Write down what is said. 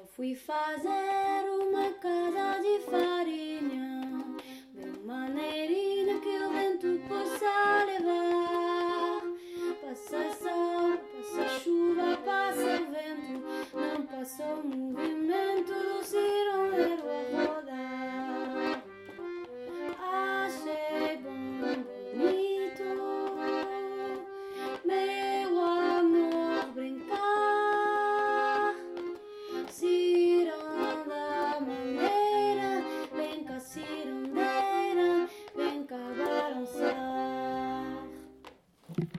Eu fui fazer uma casa de farinha, bem maneirinha que o vento possa levar.